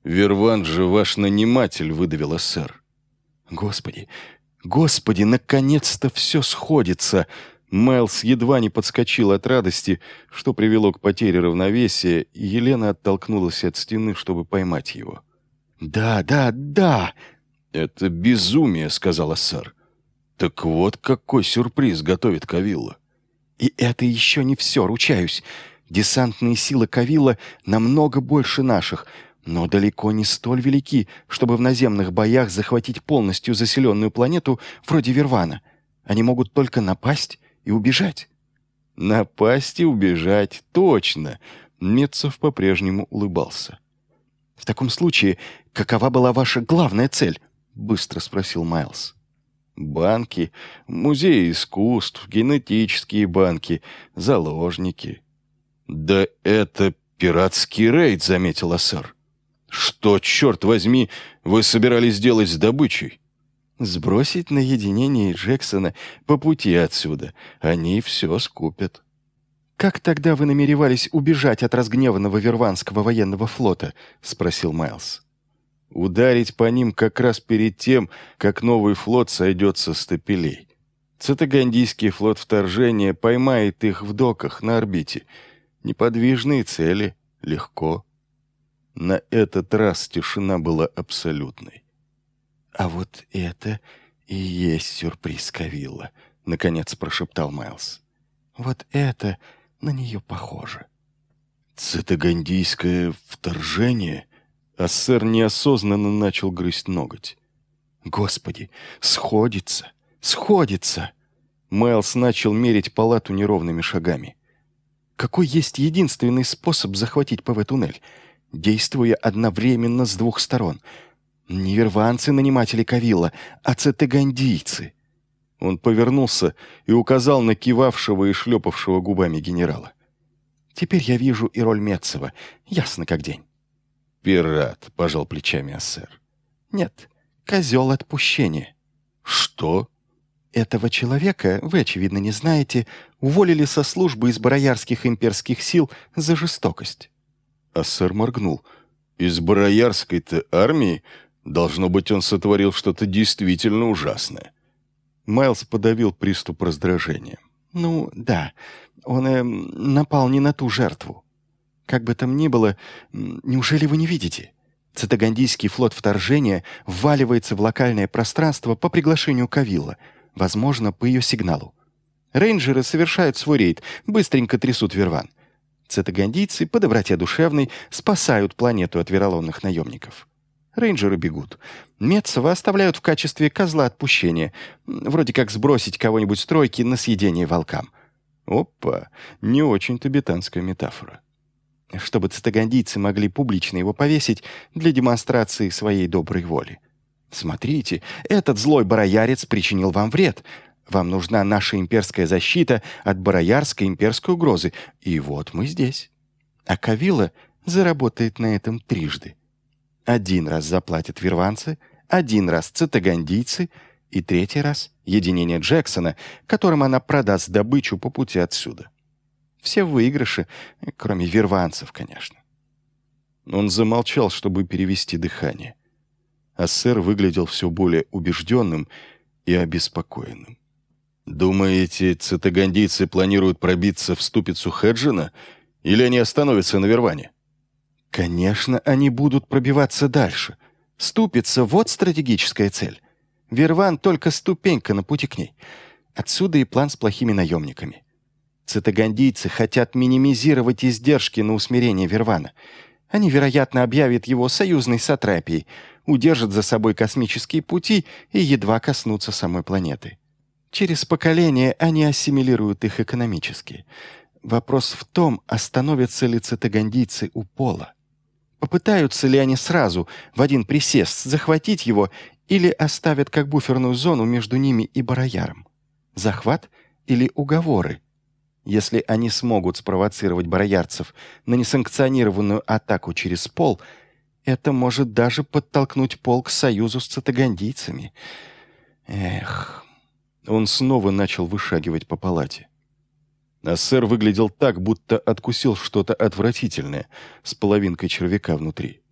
«Верван же ваш наниматель», — выдавил сэр. Господи, Господи, наконец-то все сходится! Майлз едва не подскочил от радости, что привело к потере равновесия, и Елена оттолкнулась от стены, чтобы поймать его. «Да, да, да!» «Это безумие», — сказала сэр. «Так вот какой сюрприз готовит Кавилла». «И это еще не все, ручаюсь. Десантные силы Кавилла намного больше наших, но далеко не столь велики, чтобы в наземных боях захватить полностью заселенную планету вроде Вервана. Они могут только напасть и убежать». «Напасть и убежать, точно!» Метцов по-прежнему улыбался. «В таком случае, какова была ваша главная цель?» — быстро спросил Майлз. «Банки, музеи искусств, генетические банки, заложники». «Да это пиратский рейд», — заметила сэр. «Что, черт возьми, вы собирались делать с добычей?» «Сбросить на единение Джексона по пути отсюда. Они все скупят». «Как тогда вы намеревались убежать от разгневанного Верванского военного флота?» — спросил Майлз. «Ударить по ним как раз перед тем, как новый флот сойдет со стапелей. Цитагандийский флот вторжения поймает их в доках на орбите. Неподвижные цели, легко». На этот раз тишина была абсолютной. «А вот это и есть сюрприз Кавилла», — наконец прошептал Майлз. «Вот это на нее похоже». «Цитагандийское вторжение?» А сэр неосознанно начал грызть ноготь. «Господи, сходится, сходится!» Майлз начал мерить палату неровными шагами. «Какой есть единственный способ захватить ПВ-туннель, действуя одновременно с двух сторон? Не верванцы наниматели Кавилла, а цитагандийцы». Он повернулся и указал на кивавшего и шлепавшего губами генерала. «Теперь я вижу и роль Метцева, ясно как день». «Пират», — пожал плечами сэр. «Нет, козел отпущения». «Что?» «Этого человека, вы, очевидно, не знаете, уволили со службы из бароярских имперских сил за жестокость». А сэр моргнул. «Из бароярской-то армии? Должно быть, он сотворил что-то действительно ужасное». Майлз подавил приступ раздражения. «Ну, да, он напал не на ту жертву. Как бы там ни было, неужели вы не видите? Цитагандийский флот вторжения вваливается в локальное пространство по приглашению Кавилла, возможно, по ее сигналу. Рейнджеры совершают свой рейд, быстренько трясут Верван. Цитагандийцы, по доброте душевной, спасают планету от вероломных наемников. Рейнджеры бегут. Метцева оставляют в качестве козла отпущения, вроде как сбросить кого-нибудь с тройки на съедение волкам. Опа, не очень-то бетанская метафора. Чтобы цитагандийцы могли публично его повесить для демонстрации своей доброй воли. Смотрите, этот злой бароярец причинил вам вред. Вам нужна наша имперская защита от бароярской имперской угрозы. И вот мы здесь. А Кавилла заработает на этом трижды. 1 раз заплатят верванцы, 1 раз цитагандийцы и 3-й раз единение Джексона, которым она продаст добычу по пути отсюда. Все выигрыши, кроме верванцев, конечно». Он замолчал, чтобы перевести дыхание. А сэр выглядел все более убежденным и обеспокоенным. «Думаете, цитагандийцы планируют пробиться в ступицу Хеджина? Или они остановятся на Верване?» «Конечно, они будут пробиваться дальше. Ступица — вот стратегическая цель. Верван — только ступенька на пути к ней. Отсюда и план с плохими наемниками. Цитагандийцы хотят минимизировать издержки на усмирение Вервана. Они, вероятно, объявят его союзной сатрапией, удержат за собой космические пути и едва коснутся самой планеты. Через поколение они ассимилируют их экономически. Вопрос в том, остановятся ли цитагандийцы у пола. Попытаются ли они сразу, в один присест, захватить его или оставят как буферную зону между ними и барояром? Захват или уговоры? Если они смогут спровоцировать бароярцев на несанкционированную атаку через пол, это может даже подтолкнуть пол к союзу с цитагандийцами. Эх... Он снова начал вышагивать по палате. А сэр выглядел так, будто откусил что-то отвратительное с половинкой червяка внутри.